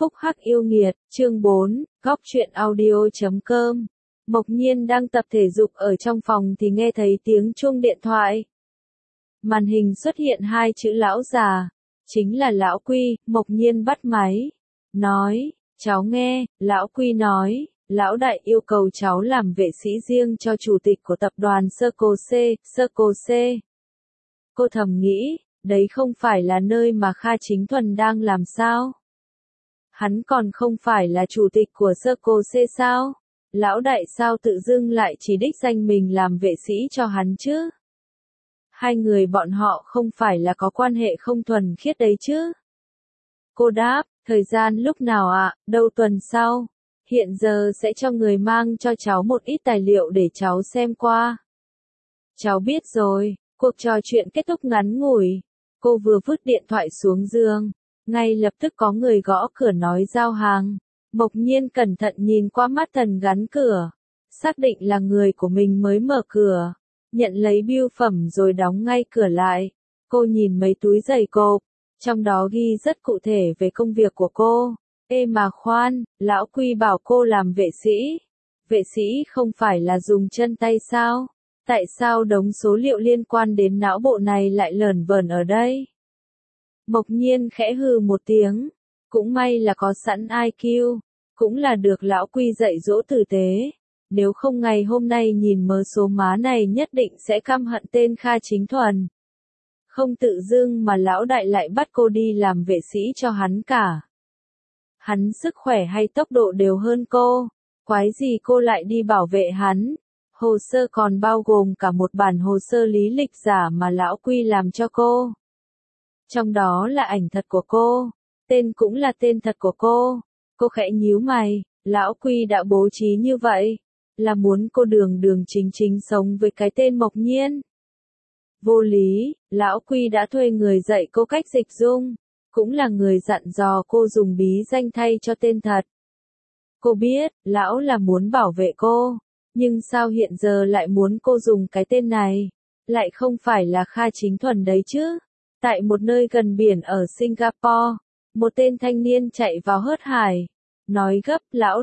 Phúc Hắc yêu nghiệt, chương 4, góc truyện audio.com. Mộc Nhiên đang tập thể dục ở trong phòng thì nghe thấy tiếng chuông điện thoại. Màn hình xuất hiện hai chữ lão già, chính là lão Quy. Mộc Nhiên bắt máy, nói, cháu nghe. Lão Quy nói, lão đại yêu cầu cháu làm vệ sĩ riêng cho chủ tịch của tập đoàn Circle C. Cô thầm nghĩ, đấy không phải là nơi mà Kha Chính Thuần đang làm sao? Hắn còn không phải là chủ tịch của Circle C sao? Lão đại sao tự dưng lại chỉ đích danh mình làm vệ sĩ cho hắn chứ? Hai người bọn họ không phải là có quan hệ không thuần khiết đấy chứ? Cô đáp, thời gian lúc nào ạ? Đâu tuần sau. Hiện giờ sẽ cho người mang cho cháu một ít tài liệu để cháu xem qua. Cháu biết rồi. Cuộc trò chuyện kết thúc ngắn ngủi. Cô vừa vứt điện thoại xuống giường. Ngay lập tức có người gõ cửa nói giao hàng. Mộc Nhiên cẩn thận nhìn qua mắt thần gắn cửa. Xác định là người của mình mới mở cửa. Nhận lấy bưu phẩm rồi đóng ngay cửa lại. Cô nhìn mấy túi giày cộp. Trong đó ghi rất cụ thể về công việc của cô. Ê mà khoan, lão Quy bảo cô làm vệ sĩ. Vệ sĩ không phải là dùng chân tay sao? Tại sao đống số liệu liên quan đến não bộ này lại lởn vởn ở đây? Mộc Nhiên khẽ hừ một tiếng. Cũng may là có sẵn IQ. Cũng là được lão Quy dạy dỗ tử tế. Nếu không ngày hôm nay nhìn mớ số má này nhất định sẽ căm hận tên Kha Chính Thuần. Không tự dưng mà lão đại lại bắt cô đi làm vệ sĩ cho hắn cả. Hắn sức khỏe hay tốc độ đều hơn cô. Quái gì cô lại đi bảo vệ hắn? Hồ sơ còn bao gồm cả một bản hồ sơ lý lịch giả mà lão Quy làm cho cô. Trong đó là ảnh thật của cô. Tên cũng là tên thật của cô. Cô khẽ nhíu mày. Lão Quy đã bố trí như vậy. Là muốn cô đường đường chính chính sống với cái tên Mộc Nhiên. Vô lý, lão Quy đã thuê người dạy cô cách dịch dung. Cũng là người dặn dò cô dùng bí danh thay cho tên thật. Cô biết, lão là muốn bảo vệ cô. Nhưng sao hiện giờ lại muốn cô dùng cái tên này? Lại không phải là Kha Chính Thuần đấy chứ? Tại một nơi gần biển ở Singapore, một tên thanh niên chạy vào hớt hải. Nói gấp,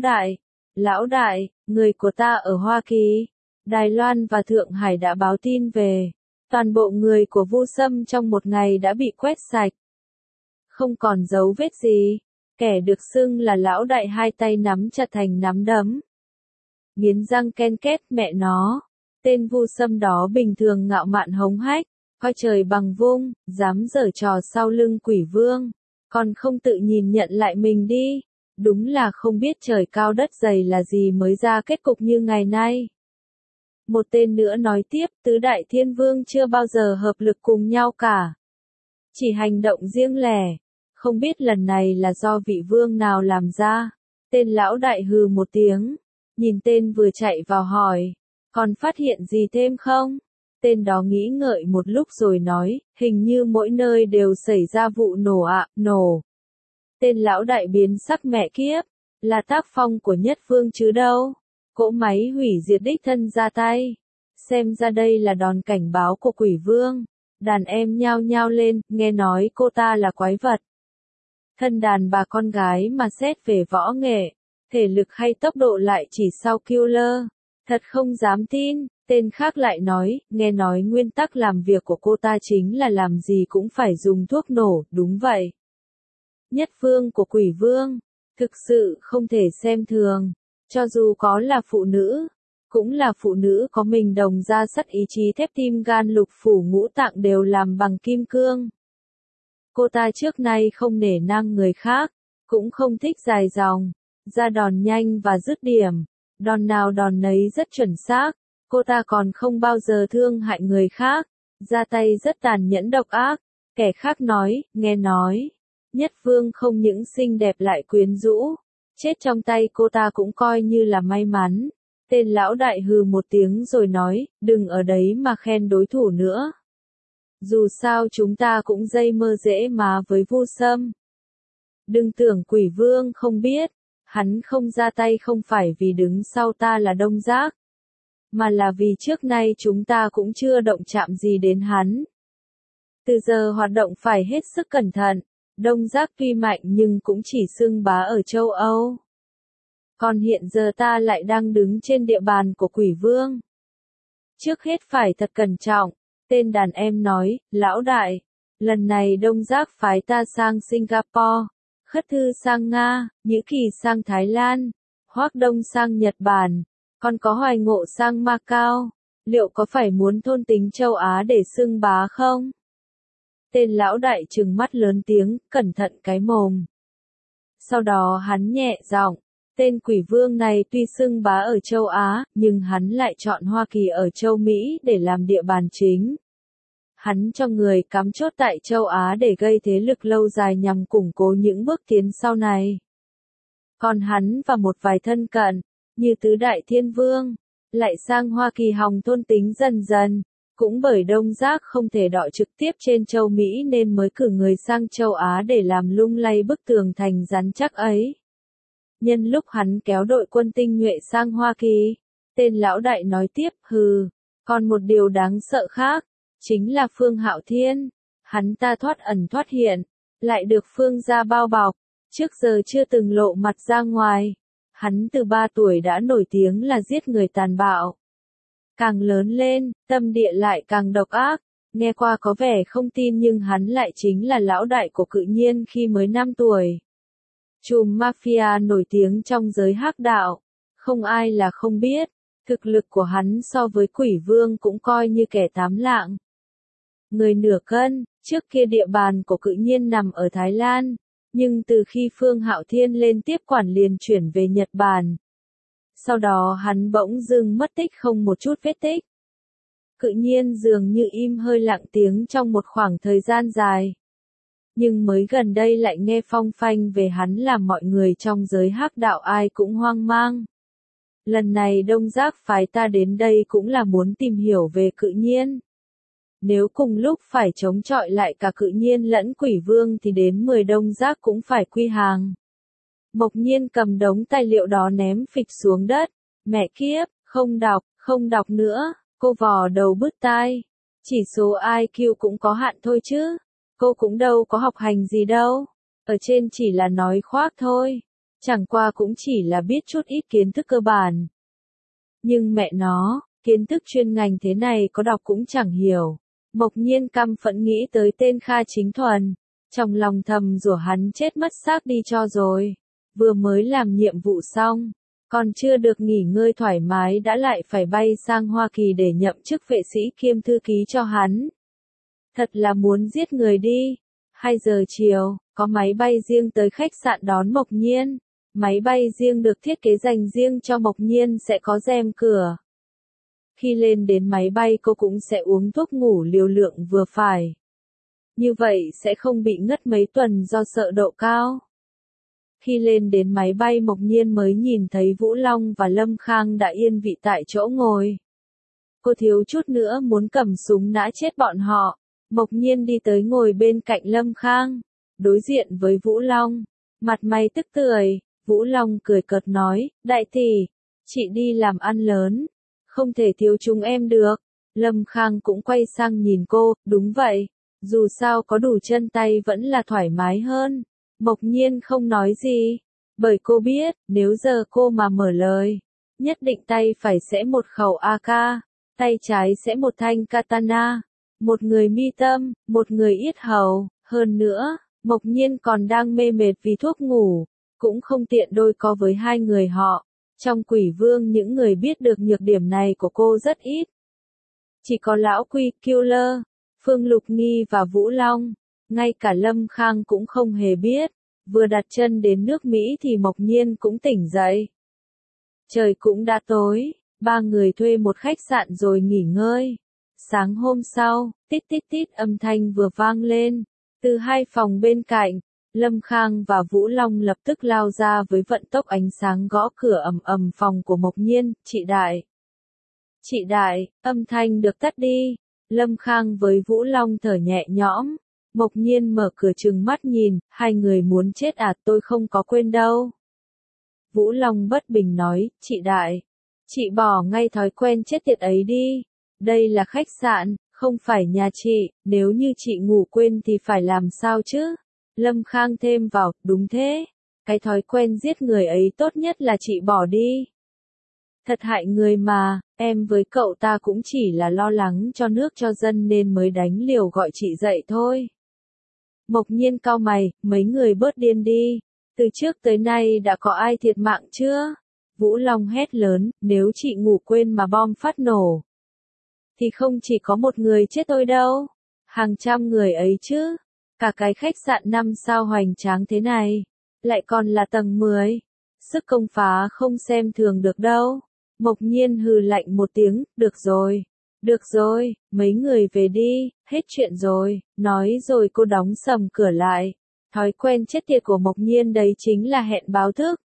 lão đại, người của ta ở Hoa Kỳ, Đài Loan và Thượng Hải đã báo tin về. Toàn bộ người của Vu Sâm trong một ngày đã bị quét sạch. Không còn dấu vết gì. Kẻ được xưng là lão đại hai tay nắm chặt thành nắm đấm. Nghiến răng ken két mẹ nó. Tên Vu Sâm đó bình thường ngạo mạn hống hách, coi trời bằng vung, dám giở trò sau lưng Quỷ Vương. Còn không tự nhìn nhận lại mình đi. Đúng là không biết trời cao đất dày là gì mới ra kết cục như ngày nay. Một tên nữa nói tiếp, tứ đại thiên vương chưa bao giờ hợp lực cùng nhau cả. Chỉ hành động riêng lẻ. Không biết lần này là do vị vương nào làm ra. Tên lão đại hừ một tiếng. Nhìn tên vừa chạy vào hỏi. Còn phát hiện gì thêm không? Tên đó nghĩ ngợi một lúc rồi nói, hình như mỗi nơi đều xảy ra vụ nổ ạ, nổ. Tên lão đại biến sắc mẹ kiếp. Là tác phong của Nhất Vương chứ đâu. Cỗ máy hủy diệt đích thân ra tay. Xem ra đây là đòn cảnh báo của Quỷ Vương. Đàn em nhao nhao lên, nghe nói cô ta là quái vật. Thân đàn bà con gái mà xét về võ nghệ, thể lực hay tốc độ lại chỉ sau Killer. Thật không dám tin. Tên khác lại nói, nghe nói nguyên tắc làm việc của cô ta chính là làm gì cũng phải dùng thuốc nổ, đúng vậy. Nhất Vương của Quỷ Vương, thực sự không thể xem thường. Cho dù có là phụ nữ, cũng là phụ nữ có mình đồng ra sắt ý chí thép tim gan lục phủ ngũ tạng đều làm bằng kim cương. Cô ta trước nay không nể nang người khác, cũng không thích dài dòng, ra đòn nhanh và dứt điểm, đòn nào đòn nấy rất chuẩn xác. Cô ta còn không bao giờ thương hại người khác, ra tay rất tàn nhẫn độc ác. Kẻ khác nói, nghe nói, Nhất Vương không những xinh đẹp lại quyến rũ, chết trong tay cô ta cũng coi như là may mắn. Tên lão đại hừ một tiếng rồi nói, đừng ở đấy mà khen đối thủ nữa. Dù sao chúng ta cũng dây mơ dễ má với Vu Sâm. Đừng tưởng Quỷ Vương không biết, hắn không ra tay không phải vì đứng sau ta là Đông Giác, mà là vì trước nay chúng ta cũng chưa động chạm gì đến hắn. Từ giờ hoạt động phải hết sức cẩn thận, Đông Giác tuy mạnh nhưng cũng chỉ xưng bá ở châu Âu. Còn hiện giờ ta lại đang đứng trên địa bàn của Quỷ Vương. Trước hết phải thật cẩn trọng, tên đàn em nói, lão đại, lần này Đông Giác phái ta sang Singapore, Khất Thư sang Nga, Nhữ Kỳ sang Thái Lan, Hoác Đông sang Nhật Bản, còn có Hoài Ngộ sang Macau, liệu có phải muốn thôn tính châu Á để xưng bá không? Tên lão đại trừng mắt lớn tiếng, cẩn thận cái mồm. Sau đó hắn nhẹ giọng, tên Quỷ Vương này tuy xưng bá ở châu Á, nhưng hắn lại chọn Hoa Kỳ ở châu Mỹ để làm địa bàn chính. Hắn cho người cắm chốt tại châu Á để gây thế lực lâu dài nhằm củng cố những bước tiến sau này. Còn hắn và một vài thân cận, như Tứ Đại Thiên Vương, lại sang Hoa Kỳ hòng thôn tính dần dần. Cũng bởi Đông Giác không thể đọ trực tiếp trên châu Mỹ nên mới cử người sang châu Á để làm lung lay bức tường thành rắn chắc ấy. Nhân lúc hắn kéo đội quân tinh nhuệ sang Hoa Kỳ, tên lão đại nói tiếp, còn một điều đáng sợ khác, chính là Phương Hạo Thiên. Hắn ta thoát ẩn thoát hiện, lại được Phương gia bao bọc, trước giờ chưa từng lộ mặt ra ngoài. Hắn từ 3 tuổi đã nổi tiếng là giết người tàn bạo. Càng lớn lên, tâm địa lại càng độc ác, nghe qua có vẻ không tin nhưng hắn lại chính là lão đại của Cự Nhiên khi mới 5 tuổi. Trùm mafia nổi tiếng trong giới hắc đạo, không ai là không biết, thực lực của hắn so với Quỷ Vương cũng coi như kẻ tám lạng. Người nửa cân, trước kia địa bàn của Cự Nhiên nằm ở Thái Lan, nhưng từ khi Phương Hạo Thiên lên tiếp quản liền chuyển về Nhật Bản. Sau đó hắn bỗng dưng mất tích không một chút vết tích. Cự Nhiên dường như im hơi lặng tiếng trong một khoảng thời gian dài. Nhưng mới gần đây lại nghe phong phanh về hắn làm mọi người trong giới hắc đạo ai cũng hoang mang. Lần này Đông Giác phái ta đến đây cũng là muốn tìm hiểu về Cự Nhiên. Nếu cùng lúc phải chống chọi lại cả Cự Nhiên lẫn Quỷ Vương thì đến 10 Đông Giác cũng phải quy hàng. Mộc Nhiên cầm đống tài liệu đó ném phịch xuống đất. Mẹ kiếp, không đọc nữa, cô vò đầu bứt tai. Chỉ số IQ cũng có hạn thôi chứ. Cô cũng đâu có học hành gì đâu. Ở trên chỉ là nói khoác thôi. Chẳng qua cũng chỉ là biết chút ít kiến thức cơ bản. Nhưng mẹ nó, kiến thức chuyên ngành thế này có đọc cũng chẳng hiểu. Mộc Nhiên căm phẫn nghĩ tới tên Kha Chính Thuần. Trong lòng thầm rủa hắn chết mất xác đi cho rồi. Vừa mới làm nhiệm vụ xong, còn chưa được nghỉ ngơi thoải mái đã lại phải bay sang Hoa Kỳ để nhậm chức vệ sĩ kiêm thư ký cho hắn. Thật là muốn giết người đi. 2 giờ chiều, có máy bay riêng tới khách sạn đón Mộc Nhiên. Máy bay riêng được thiết kế dành riêng cho Mộc Nhiên sẽ có rèm cửa. Khi lên đến máy bay cô cũng sẽ uống thuốc ngủ liều lượng vừa phải. Như vậy sẽ không bị ngất mấy tuần do sợ độ cao. Khi lên đến máy bay Mộc Nhiên mới nhìn thấy Vũ Long và Lâm Khang đã yên vị tại chỗ ngồi. Cô thiếu chút nữa muốn cầm súng nã chết bọn họ. Mộc Nhiên đi tới ngồi bên cạnh Lâm Khang, đối diện với Vũ Long, mặt mày tức tưởi. Vũ Long cười cợt nói, đại tỷ, chị đi làm ăn lớn, không thể thiếu chúng em được. Lâm Khang cũng quay sang nhìn cô, đúng vậy, dù sao có đủ chân tay vẫn là thoải mái hơn. Mộc Nhiên không nói gì, bởi cô biết, nếu giờ cô mà mở lời, nhất định tay phải sẽ một khẩu AK, tay trái sẽ một thanh katana, một người mi tâm, một người yết hầu, hơn nữa, Mộc Nhiên còn đang mê mệt vì thuốc ngủ, cũng không tiện đôi co với 2 người họ. Trong Quỷ Vương những người biết được nhược điểm này của cô rất ít. Chỉ có lão Quy Killer, Phương Lục Nghi và Vũ Long, ngay cả Lâm Khang cũng không hề biết. Vừa đặt chân đến nước Mỹ thì Mộc Nhiên cũng tỉnh dậy. Trời cũng đã tối, 3 người thuê một khách sạn rồi nghỉ ngơi. Sáng hôm sau, tít tít tít âm thanh vừa vang lên. Từ 2 phòng bên cạnh, Lâm Khang và Vũ Long lập tức lao ra với vận tốc ánh sáng gõ cửa ầm ầm phòng của Mộc Nhiên, chị Đại. Chị Đại, âm thanh được tắt đi. Lâm Khang với Vũ Long thở nhẹ nhõm. Mộc Nhiên mở cửa trừng mắt nhìn, 2 người muốn chết à, tôi không có quên đâu. Vũ Long bất bình nói, chị Đại, chị bỏ ngay thói quen chết tiệt ấy đi. Đây là khách sạn, không phải nhà chị, nếu như chị ngủ quên thì phải làm sao chứ? Lâm Khang thêm vào, đúng thế. Cái thói quen giết người ấy tốt nhất là chị bỏ đi. Thật hại người mà, em với cậu ta cũng chỉ là lo lắng cho nước cho dân nên mới đánh liều gọi chị dậy thôi. Mộc Nhiên cau mày, mấy người bớt điên đi. Từ trước tới nay đã có ai thiệt mạng chưa? Vũ Long hét lớn, nếu chị ngủ quên mà bom phát nổ. Thì không chỉ có một người chết thôi đâu. Hàng trăm người ấy chứ. Cả cái khách sạn 5 sao hoành tráng thế này. Lại còn là tầng 10. Sức công phá không xem thường được đâu. Mộc Nhiên hừ lạnh một tiếng, được rồi. Được rồi, mấy người về đi, hết chuyện rồi. Nói rồi cô đóng sầm cửa lại. Thói quen chết tiệt của Mộc Nhiên đấy chính là hẹn báo thức.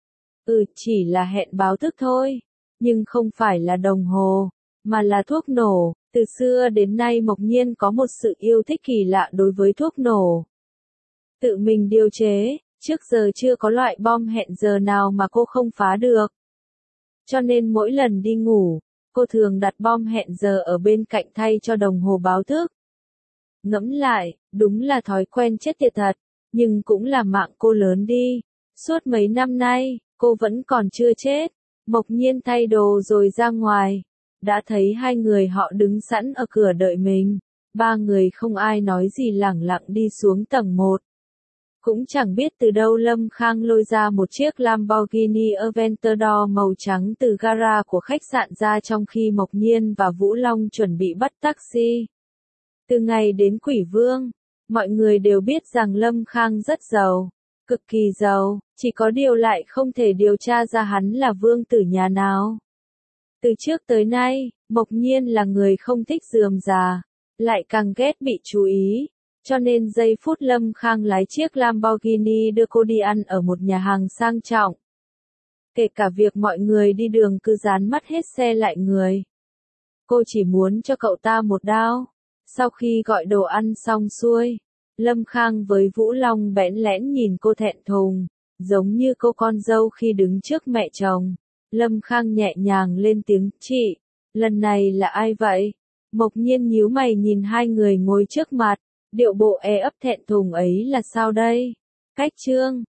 Chỉ là hẹn báo thức thôi. Nhưng không phải là đồng hồ, mà là thuốc nổ. Từ xưa đến nay Mộc Nhiên có một sự yêu thích kỳ lạ đối với thuốc nổ. Tự mình điều chế, trước giờ chưa có loại bom hẹn giờ nào mà cô không phá được. Cho nên mỗi lần đi ngủ, cô thường đặt bom hẹn giờ ở bên cạnh thay cho đồng hồ báo thức. Ngẫm lại, đúng là thói quen chết tiệt thật, nhưng cũng là mạng cô lớn đi. Suốt mấy năm nay, cô vẫn còn chưa chết. Mộc Nhiên thay đồ rồi ra ngoài. Đã thấy hai người họ đứng sẵn ở cửa đợi mình. Ba người không ai nói gì lẳng lặng đi xuống tầng 1. Cũng chẳng biết từ đâu Lâm Khang lôi ra một chiếc Lamborghini Aventador màu trắng từ gara của khách sạn ra trong khi Mộc Nhiên và Vũ Long chuẩn bị bắt taxi. Từ ngày đến Quỷ Vương, mọi người đều biết rằng Lâm Khang rất giàu, cực kỳ giàu, chỉ có điều lại không thể điều tra ra hắn là vương tử nhà nào. Từ trước tới nay, Mộc Nhiên là người không thích rườm rà, lại càng ghét bị chú ý. Cho nên giây phút Lâm Khang lái chiếc Lamborghini đưa cô đi ăn ở một nhà hàng sang trọng. Kể cả việc mọi người đi đường cứ dán mắt hết xe lại người. Cô chỉ muốn cho cậu ta một đao. Sau khi gọi đồ ăn xong xuôi, Lâm Khang với Vũ Long bẽn lẽn nhìn cô thẹn thùng, giống như cô con dâu khi đứng trước mẹ chồng. Lâm Khang nhẹ nhàng lên tiếng, chị, lần này là ai vậy? Mộc Nhiên nhíu mày nhìn hai người ngồi trước mặt. Điệu bộ ấp thẹn thùng ấy là sao đây? Cách chương